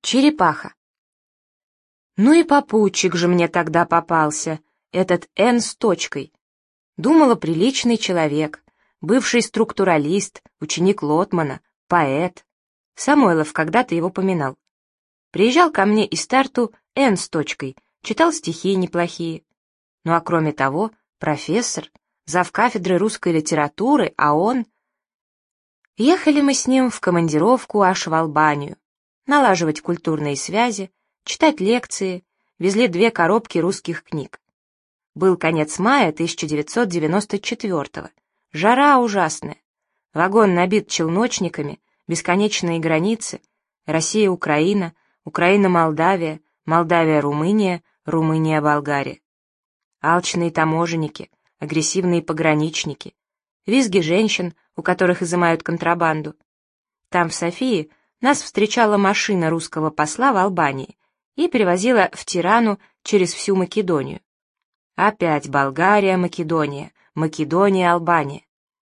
Черепаха. Ну и попутчик же мне тогда попался, этот Н с точкой. Думала, приличный человек, бывший структуралист, ученик Лотмана, поэт. Самойлов когда-то его поминал. Приезжал ко мне из Тарту Н с точкой, читал стихи неплохие. Ну а кроме того, профессор, завкафедры русской литературы, а он... Ехали мы с ним в командировку аж в Албанию, налаживать культурные связи, читать лекции, везли 2 коробки русских книг. Был конец мая 1994-го, жара ужасная, вагон набит челночниками, бесконечные границы, Россия-Украина, Украина-Молдавия, Молдавия-Румыния, Румыния-Болгария. Алчные таможенники, агрессивные пограничники, визги женщин, у которых изымают контрабанду. Там, в Софии, нас встречала машина русского посла в Албании и перевозила в Тирану через всю Македонию. Опять Болгария, Македония, Македония, Албания.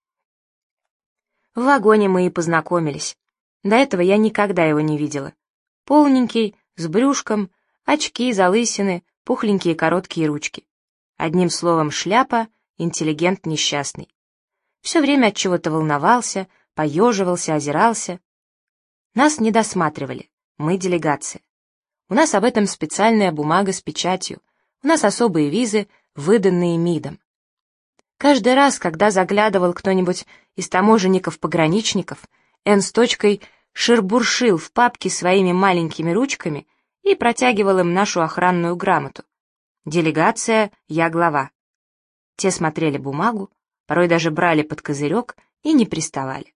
В вагоне мы и познакомились. До этого я никогда его не видела. Полненький, с брюшком, очки, залысины, пухленькие короткие ручки. Одним словом, шляпа, интеллигент несчастный. Все время от чего-то волновался, поеживался, озирался. Нас не досматривали, мы делегация. У нас об этом специальная бумага с печатью, у нас особые визы, выданные МИДом. Каждый раз, когда заглядывал кто-нибудь из таможенников-пограничников, Н с точкой ширбуршил в папке своими маленькими ручками и протягивал им нашу охранную грамоту. Делегация, я глава. Те смотрели бумагу, порой даже брали под козырек и не приставали.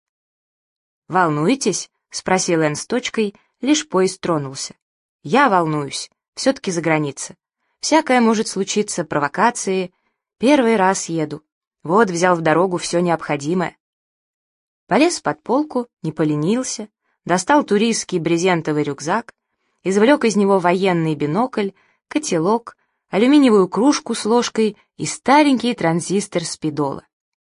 «Волнуетесь?» — спросил Н с точкой, лишь поезд тронулся. «Я волнуюсь, все-таки за граница. Всякое может случиться, провокации. Первый раз еду. Вот взял в дорогу все необходимое». Полез под полку, не поленился, достал туристский брезентовый рюкзак, извлек из него военный бинокль, котелок, алюминиевую кружку с ложкой и старенький транзистор спидола.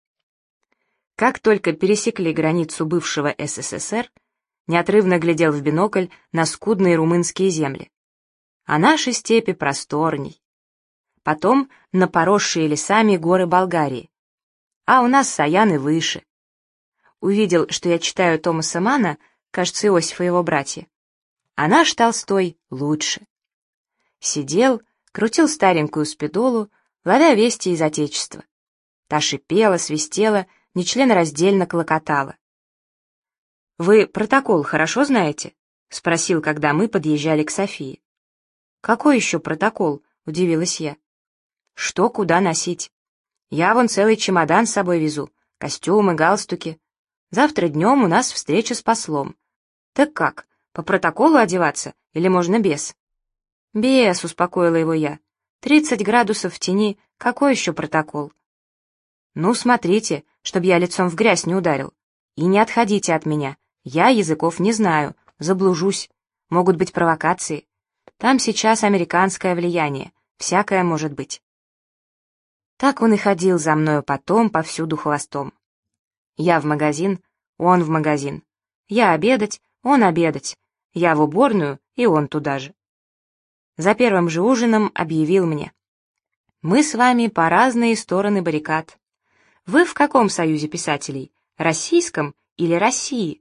Как только пересекли границу бывшего СССР, неотрывно глядел в бинокль на скудные румынские земли. А наши степи просторней. Потом на поросшие лесами горы Болгарии. А у нас Саяны выше. Увидел, что я читаю Томаса Манна, кажется, Иосифа и его братья. А наш Толстой лучше. Сидел, крутил старенькую спидолу, ловя вести из Отечества. Та шипела, свистела, нечленораздельно клокотала. «Вы протокол хорошо знаете?» — спросил, когда мы подъезжали к Софии. «Какой еще протокол?» — удивилась я. «Что куда носить? Я вон целый чемодан с собой везу, костюмы, галстуки. Завтра днем у нас встреча с послом. Так как, по протоколу одеваться или можно без?» «Без», — успокоила его я. 30 градусов в тени, какой еще протокол?» «Ну, смотрите, чтобы я лицом в грязь не ударил. И не отходите от меня, я языков не знаю, заблужусь. Могут быть провокации. Там сейчас американское влияние, всякое может быть». Так он и ходил за мною потом повсюду хвостом. Я в магазин, он в магазин. Я обедать, он обедать. Я в уборную, и он туда же. За первым же ужином объявил мне: «Мы с вами по разные стороны баррикад. Вы в каком союзе писателей? Российском или России?»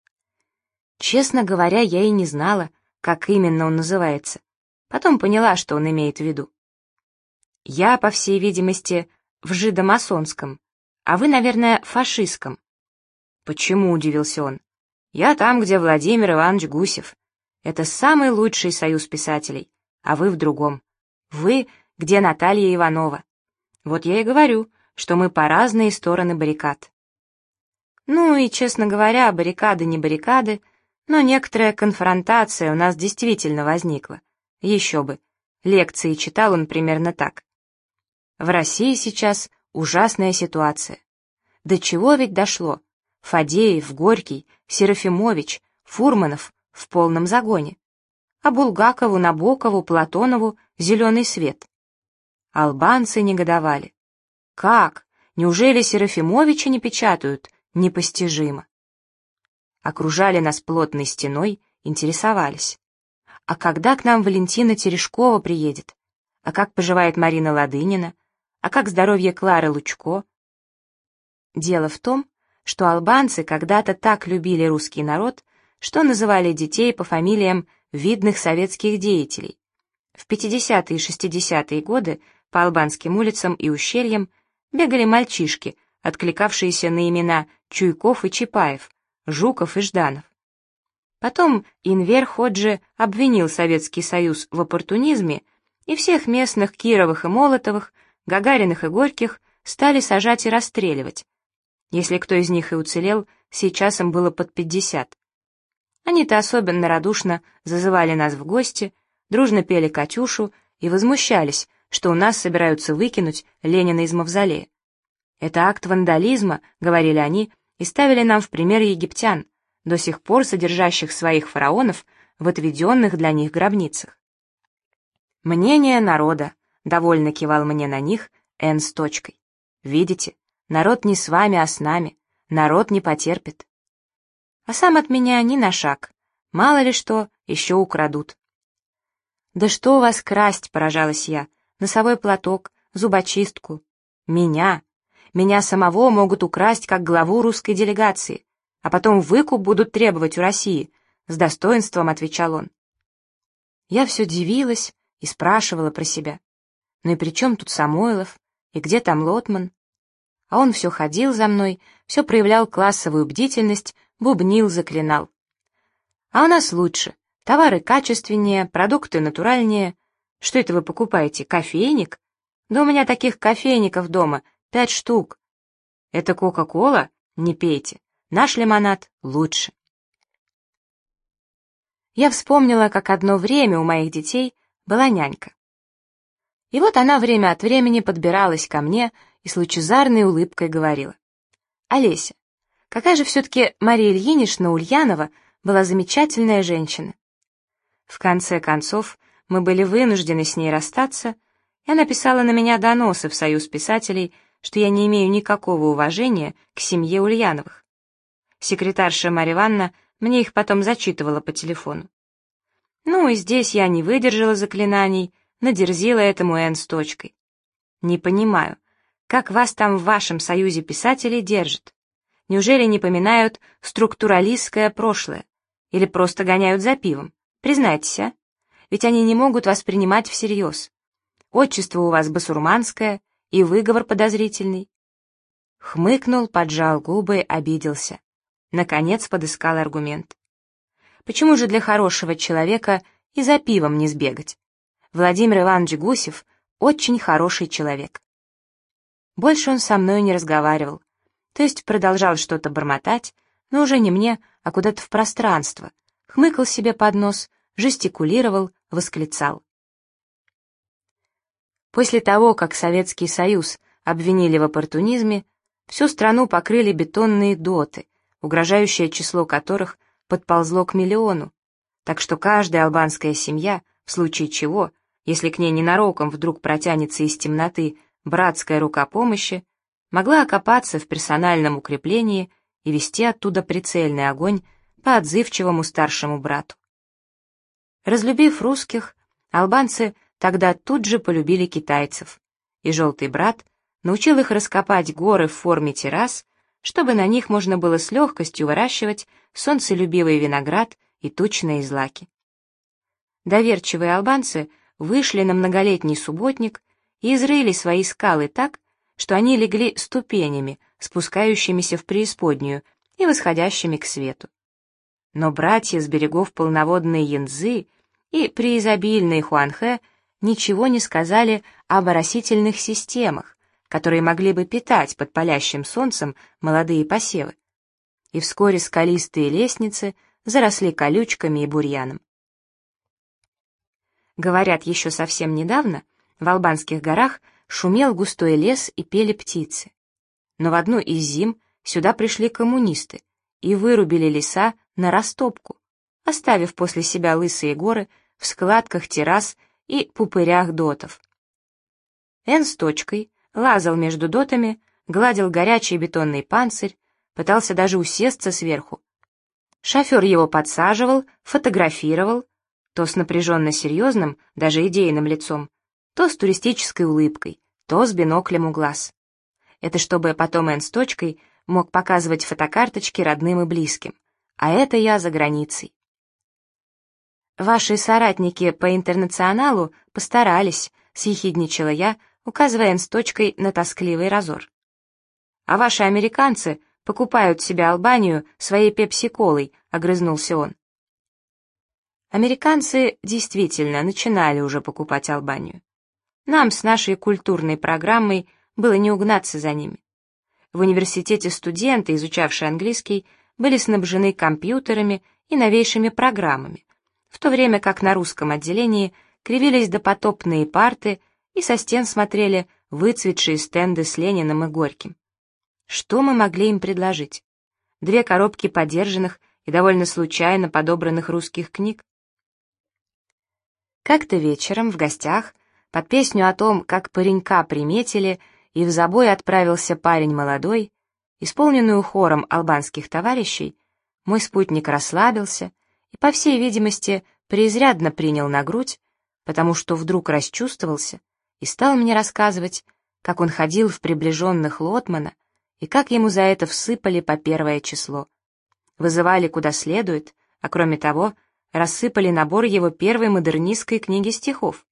Честно говоря, я и не знала, как именно он называется. Потом поняла, что он имеет в виду. «Я, по всей видимости, в жидомасонском, а вы, наверное, фашистском». «Почему?» — удивился он. «Я там, где Владимир Иванович Гусев. Это самый лучший союз писателей, а вы в другом. Вы, где Наталья Иванова. Вот я и говорю, что мы по разные стороны баррикад». Ну и, честно говоря, баррикады не баррикады, но некоторая конфронтация у нас действительно возникла. Еще бы. Лекции читал он примерно так. В России сейчас ужасная ситуация. До чего ведь дошло? Фадеев, Горький, Серафимович, Фурманов в полном загоне. А Булгакову, Набокову, Платонову зеленый свет. Албанцы негодовали. Как? Неужели Серафимовича не печатают? Непостижимо. Окружали нас плотной стеной, интересовались. А когда к нам Валентина Терешкова приедет? А как поживает Марина Ладынина? А как здоровье Клары Лучко? Дело в том, что албанцы когда-то так любили русский народ, что называли детей по фамилиям видных советских деятелей. В 50-е и 60-е годы по албанским улицам и ущельям бегали мальчишки, откликавшиеся на имена Чуйков и Чапаев, Жуков и Жданов. Потом Инвер Ходжи обвинил Советский Союз в оппортунизме, и всех местных Кировых и Молотовых, Гагариных и Горьких стали сажать и расстреливать. Если кто из них и уцелел, сейчас им было под 50. Они-то особенно радушно зазывали нас в гости, дружно пели «Катюшу» и возмущались, что у нас собираются выкинуть Ленина из мавзолея. «Это акт вандализма», — говорили они, и ставили нам в пример египтян, до сих пор содержащих своих фараонов в отведенных для них гробницах. «Мнение народа», — довольно кивал мне на них Н с точкой. «Видите, народ не с вами, а с нами, народ не потерпит». А сам от меня ни на шаг, мало ли что, еще украдут. «Да что у вас красть?» — поражалась я. «Носовой платок, зубочистку. Меня самого могут украсть как главу русской делегации, а потом выкуп будут требовать у России», — с достоинством отвечал он. Я все дивилась и спрашивала про себя. Ну и при чем тут Самойлов? И где там Лотман? А он все ходил за мной, все проявлял классовую бдительность, бубнил, заклинал. А у нас лучше. Товары качественнее, продукты натуральнее. Что это вы покупаете, кофейник? Да у меня таких кофейников дома 5 штук. Это Кока-Кола? Не пейте. Наш лимонад лучше. Я вспомнила, как одно время у моих детей была нянька. И вот она время от времени подбиралась ко мне и с лучезарной улыбкой говорила: «Олеся, какая же все-таки Мария Ильинична Ульянова была замечательная женщина». В конце концов, мы были вынуждены с ней расстаться, и она писала на меня доносы в Союз писателей, что я не имею никакого уважения к семье Ульяновых. Секретарша Марья Ивановна мне их потом зачитывала по телефону. Ну и здесь я не выдержала заклинаний, надерзила этому Н с точкой. Не понимаю, как вас там в вашем Союзе писателей держат? Неужели не поминают структуралистское прошлое? Или просто гоняют за пивом? Признайтесь, а? Ведь они не могут вас принимать всерьез. Отчество у вас басурманское, и выговор подозрительный. Хмыкнул, поджал губы, обиделся. Наконец подыскал аргумент. Почему же для хорошего человека и за пивом не сбегать? Владимир Иванович Гусев очень хороший человек. Больше он со мной не разговаривал, то есть продолжал что-то бормотать, но уже не мне, а куда-то в пространство, хмыкал себе под нос, жестикулировал, восклицал. После того, как Советский Союз обвинили в оппортунизме, всю страну покрыли бетонные доты, угрожающее число которых подползло к 1 миллиону, так что каждая албанская семья, в случае чего, если к ней ненароком вдруг протянется из темноты братская рука помощи, могла окопаться в персональном укреплении и вести оттуда прицельный огонь по отзывчивому старшему брату. Разлюбив русских, албанцы тогда тут же полюбили китайцев, и желтый брат научил их раскопать горы в форме террас, чтобы на них можно было с легкостью выращивать солнцелюбивый виноград и тучные злаки. Доверчивые албанцы вышли на многолетний субботник и изрыли свои скалы так, что они легли ступенями, спускающимися в преисподнюю и восходящими к свету. Но братья с берегов полноводной Янцзы и преизобильной Хуанхэ ничего не сказали об оросительных системах, которые могли бы питать под палящим солнцем молодые посевы. И вскоре скалистые лестницы заросли колючками и бурьяном. Говорят, еще совсем недавно в Албанских горах шумел густой лес и пели птицы. Но в одну из зим сюда пришли коммунисты и вырубили леса на растопку, оставив после себя лысые горы в складках террас и пупырях дотов. Н с точкой лазал между дотами, гладил горячий бетонный панцирь, пытался даже усесться сверху. Шофер его подсаживал, фотографировал, то с напряженно серьезным, даже идейным лицом, то с туристической улыбкой, то с биноклем у глаз. Это чтобы потом Н с точкой мог показывать фотокарточки родным и близким. А это я за границей. «Ваши соратники по интернационалу постарались», — съехидничала я, указывая Н с точкой на тоскливый разор. «А ваши американцы покупают себе Албанию своей пепси-колой», — огрызнулся он. Американцы действительно начинали уже покупать Албанию. Нам с нашей культурной программой было не угнаться за ними. В университете студенты, изучавшие английский, были снабжены компьютерами и новейшими программами, в то время как на русском отделении кривились допотопные парты и со стен смотрели выцветшие стенды с Лениным и Горьким. Что мы могли им предложить? 2 коробки подержанных и довольно случайно подобранных русских книг? Как-то вечером в гостях, под песню о том, как паренька приметили, и в забой отправился парень молодой, исполненную хором албанских товарищей, мой спутник расслабился и, по всей видимости, преизрядно принял на грудь, потому что вдруг расчувствовался и стал мне рассказывать, как он ходил в приближенных Лотмана и как ему за это всыпали по 1 число. Вызывали куда следует, а кроме того, рассыпали набор его первой модернистской книги стихов.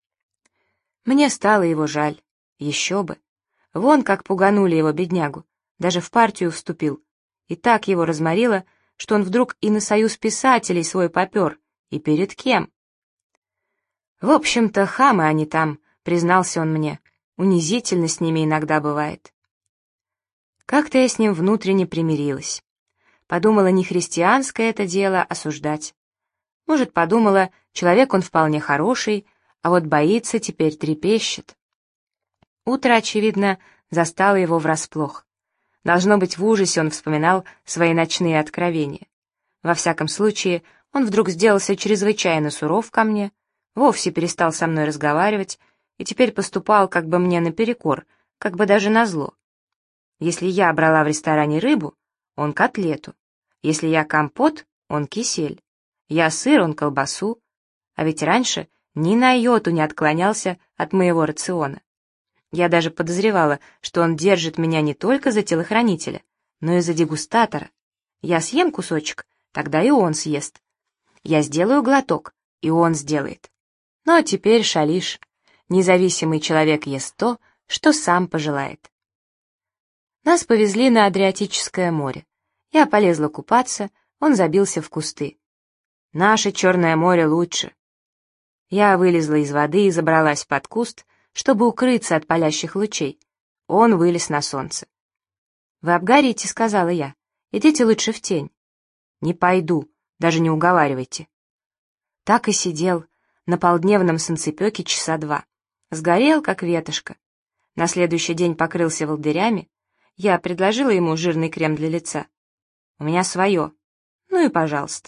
Мне стало его жаль, еще бы. Вон как пуганули его, беднягу, даже в партию вступил, и так его разморило, что он вдруг и на союз писателей свой попер, и перед кем? В общем-то, хамы они там, признался он мне, унизительно с ними иногда бывает. Как-то я с ним внутренне примирилась. Подумала, не христианское это дело осуждать. Может, подумала, человек он вполне хороший, а вот боится, теперь трепещет. Утро, очевидно, застало его врасплох. Должно быть, в ужасе он вспоминал свои ночные откровения. Во всяком случае, он вдруг сделался чрезвычайно суров ко мне, вовсе перестал со мной разговаривать и теперь поступал как бы мне наперекор, как бы даже назло. Если я брала в ресторане рыбу, он котлету. Если я компот, он кисель. Я сыр, он колбасу. А ведь раньше ни на йоту не отклонялся от моего рациона. Я даже подозревала, что он держит меня не только за телохранителя, но и за дегустатора. Я съем кусочек, тогда и он съест. Я сделаю глоток, и он сделает. Ну а теперь шалиш. Независимый человек ест то, что сам пожелает. Нас повезли на Адриатическое море. Я полезла купаться, он забился в кусты. Наше Черное море лучше. Я вылезла из воды и забралась под куст, чтобы укрыться от палящих лучей. Он вылез на солнце. «Вы обгорите», — сказала я. «Идите лучше в тень». «Не пойду, даже не уговаривайте». Так и сидел на полдневном солнцепеке часа 2. Сгорел, как ветошка. На следующий день покрылся волдырями. Я предложила ему жирный крем для лица. У меня свое. Ну и пожалуйста.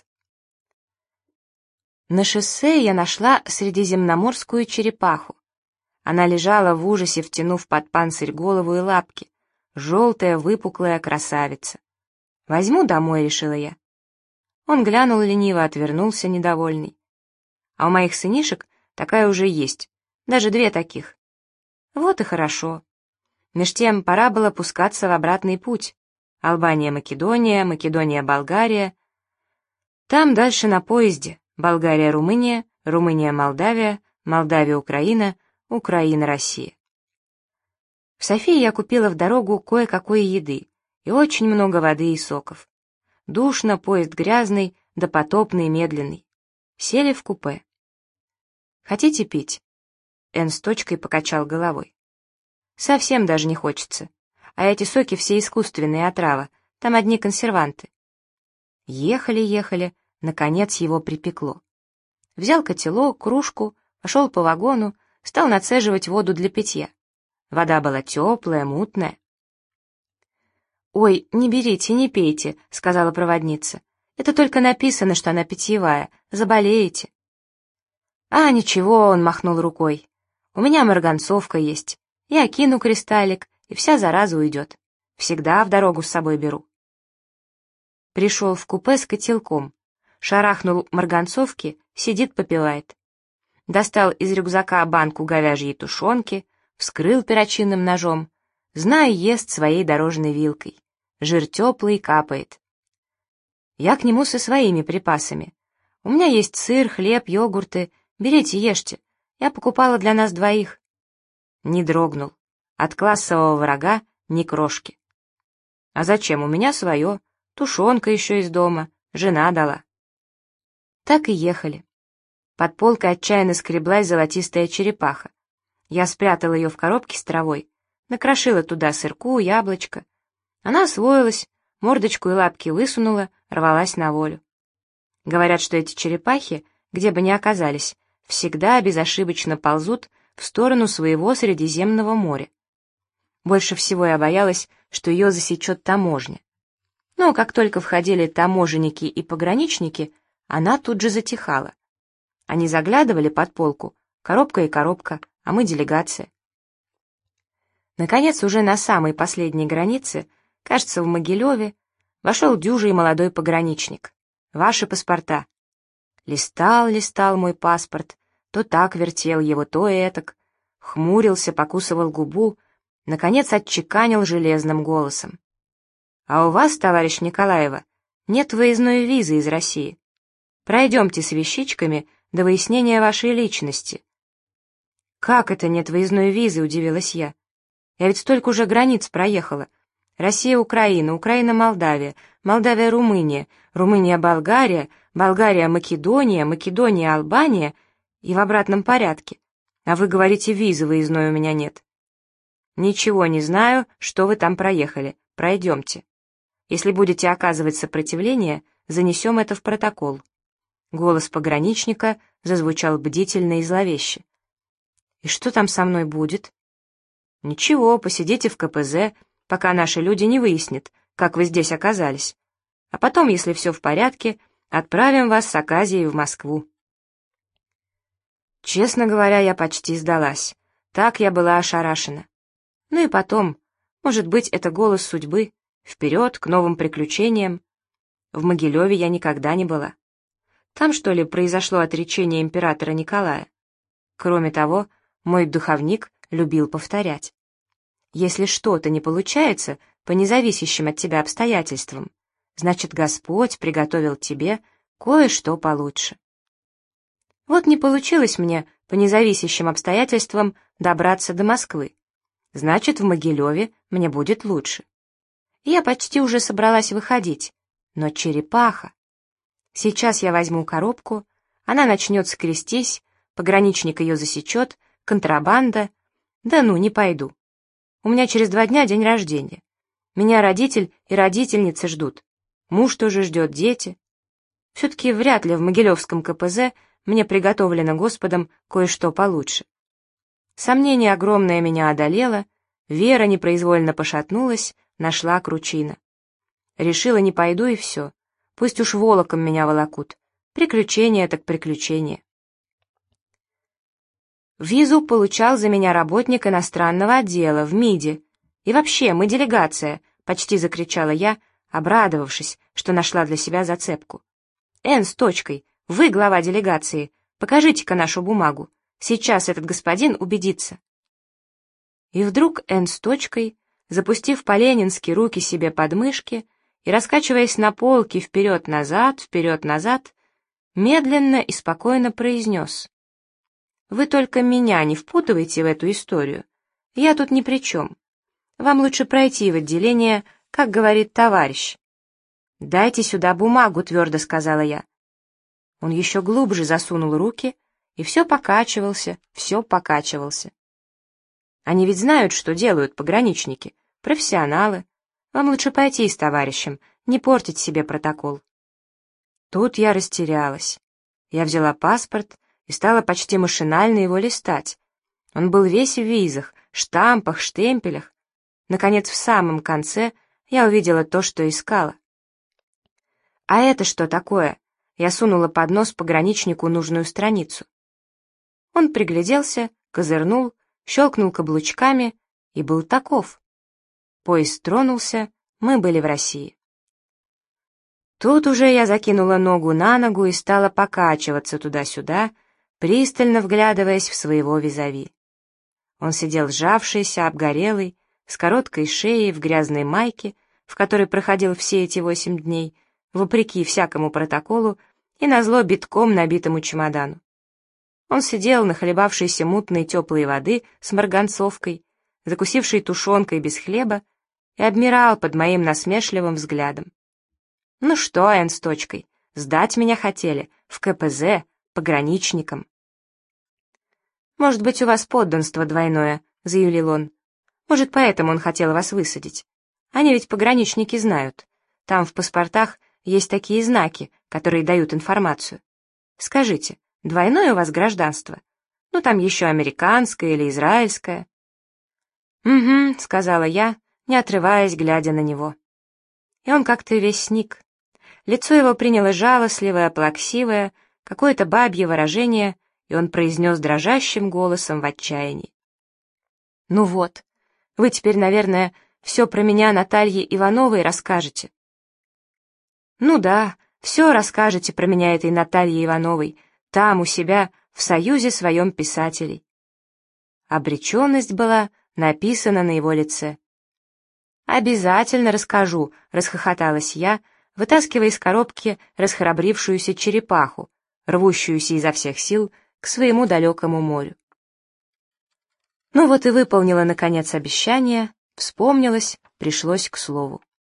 На шоссе я нашла средиземноморскую черепаху. Она лежала в ужасе, втянув под панцирь голову и лапки. Желтая, выпуклая красавица. «Возьму домой», — решила я. Он глянул лениво, отвернулся, недовольный. А у моих сынишек такая уже есть, даже 2 таких. Вот и хорошо. Меж тем пора было пускаться в обратный путь. Албания, Македония, Македония, Болгария. Там дальше на поезде. Болгария, Румыния, Румыния, Молдавия, Молдавия, Украина, Украина, Россия. В Софии я купила в дорогу кое-какой еды и очень много воды и соков. Душно, поезд грязный, допотопный, медленный. Сели в купе. «Хотите пить?» Н с точкой покачал головой. «Совсем даже не хочется. А эти соки все искусственные, отрава, там одни консерванты». Ехали, наконец его припекло. Взял котелок, кружку, пошел по вагону, стал нацеживать воду для питья. Вода была теплая, мутная. «Ой, не берите, не пейте», — сказала проводница. «Это только написано, что она питьевая, заболеете». «А, ничего», — он махнул рукой. «У меня марганцовка есть. Я кину кристаллик, и вся зараза уйдет. Всегда в дорогу с собой беру». Пришел в купе с котелком, шарахнул марганцовки сидит, попивает. Достал из рюкзака банку говяжьей тушенки, вскрыл перочинным ножом, знай, ест своей дорожной вилкой. Жир теплый, капает. Я к нему со своими припасами. У меня есть сыр, хлеб, йогурты. Берите, ешьте. Я покупала для нас двоих. Не дрогнул. От классового врага ни крошки. А зачем? У меня свое. Тушенка еще из дома. Жена дала. Так и ехали. Под полкой отчаянно скреблась золотистая черепаха. Я спрятала ее в коробке с травой, накрошила туда сырку, яблочко. Она освоилась, мордочку и лапки высунула, рвалась на волю. Говорят, что эти черепахи, где бы ни оказались, всегда безошибочно ползут в сторону своего Средиземного моря. Больше всего я боялась, что ее засечет таможня. Но как только входили таможенники и пограничники, она тут же затихала. Они заглядывали под полку, коробка и коробка, а мы делегация. Наконец, уже на самой последней границе, кажется, в Могилеве, вошел дюжий молодой пограничник. Ваши паспорта. Листал, листал мой паспорт, то так вертел его, то этак, хмурился, покусывал губу, наконец отчеканил железным голосом. А у вас, товарищ Николаева, нет выездной визы из России. Пройдемте с вещичками до выяснения вашей личности. Как это нет выездной визы, удивилась я. Я ведь столько уже границ проехала. Россия-Украина, Украина-Молдавия, Молдавия-Румыния, Румыния-Болгария, Болгария-Македония, Македония-Албания и в обратном порядке. А вы говорите, визы выездной у меня нет. Ничего не знаю, что вы там проехали. Пройдемте. Если будете оказывать сопротивление, занесем это в протокол. Голос пограничника зазвучал бдительно и зловеще. И что там со мной будет? Ничего, посидите в КПЗ, пока наши люди не выяснят, как вы здесь оказались. А потом, если все в порядке, отправим вас с Аказией в Москву. Честно говоря, я почти сдалась. Так я была ошарашена. Ну и потом, может быть, это голос судьбы, вперед, к новым приключениям. В Могилеве я никогда не была. Там, что ли, произошло отречение императора Николая? Кроме того, мой духовник любил повторять. Если что-то не получается по независящим от тебя обстоятельствам, значит, Господь приготовил тебе кое-что получше. Вот не получилось мне по независящим обстоятельствам добраться до Москвы. Значит, в Могилеве мне будет лучше. Я почти уже собралась выходить, но черепаха. Сейчас я возьму коробку, она начнет скрестись, пограничник ее засечет, контрабанда. Да ну, не пойду. У меня через 2 дня день рождения. Меня родитель и родительницы ждут. Муж тоже ждет, дети. Все-таки вряд ли в Могилевском КПЗ мне приготовлено Господом кое-что получше. Сомнение огромное меня одолело, вера непроизвольно пошатнулась, нашла кручина. Решила, не пойду и все. Пусть уж волоком меня волокут. Приключения так приключения. Визу получал за меня работник иностранного отдела в МИДе. И вообще, мы делегация, почти закричала я, обрадовавшись, что нашла для себя зацепку. Н с точкой, вы глава делегации, покажите-ка нашу бумагу. Сейчас этот господин убедится. И вдруг Н с точкой, запустив по-ленински руки себе под мышки и раскачиваясь на полке вперед-назад, медленно и спокойно произнес: «Вы только меня не впутывайте в эту историю. Я тут ни при чем. Вам лучше пройти в отделение, как говорит товарищ». «Дайте сюда бумагу», — твердо сказала я. Он еще глубже засунул руки и все покачивался. Они ведь знают, что делают пограничники, профессионалы. Вам лучше пойти с товарищем, не портить себе протокол. Тут я растерялась. Я взяла паспорт и стала почти машинально его листать. Он был весь в визах, штампах, штемпелях. Наконец, в самом конце я увидела то, что искала. «А это что такое?» Я сунула под нос пограничнику нужную страницу. Он пригляделся, козырнул, щелкнул каблучками и был таков. Поезд тронулся, мы были в России. Тут уже я закинула ногу на ногу и стала покачиваться туда-сюда, пристально вглядываясь в своего визави. Он сидел сжавшийся, обгорелый, с короткой шеей, в грязной майке, в которой проходил все эти 8 дней, вопреки всякому протоколу и назло битком набитому чемодану. Он сидел, нахлебавшийся мутной теплой воды с марганцовкой, закусивший тушенкой без хлеба, и обмирал под моим насмешливым взглядом. «Ну что, Энн с точкой, сдать меня хотели, в КПЗ, пограничником». «Может быть, у вас подданство двойное», — заявил он. «Может, поэтому он хотел вас высадить. Они ведь пограничники знают. Там в паспортах есть такие знаки, которые дают информацию. Скажите, двойное у вас гражданство? Ну, там еще американское или израильское». «Угу», — сказала я, не отрываясь, глядя на него. И он как-то весь сник. Лицо его приняло жалостливое, плаксивое, какое-то бабье выражение, и он произнес дрожащим голосом в отчаянии. «Ну вот, вы теперь, наверное, все про меня Наталье Ивановой расскажете». «Ну да, все расскажете про меня этой Наталье Ивановой, там, у себя, в союзе своем писателей». Обреченность была написана на его лице. «Обязательно расскажу», — расхохоталась я, вытаскивая из коробки расхрабрившуюся черепаху, рвущуюся изо всех сил к своему далекому морю. Ну вот и выполнила, наконец, обещание, вспомнилась, пришлось к слову.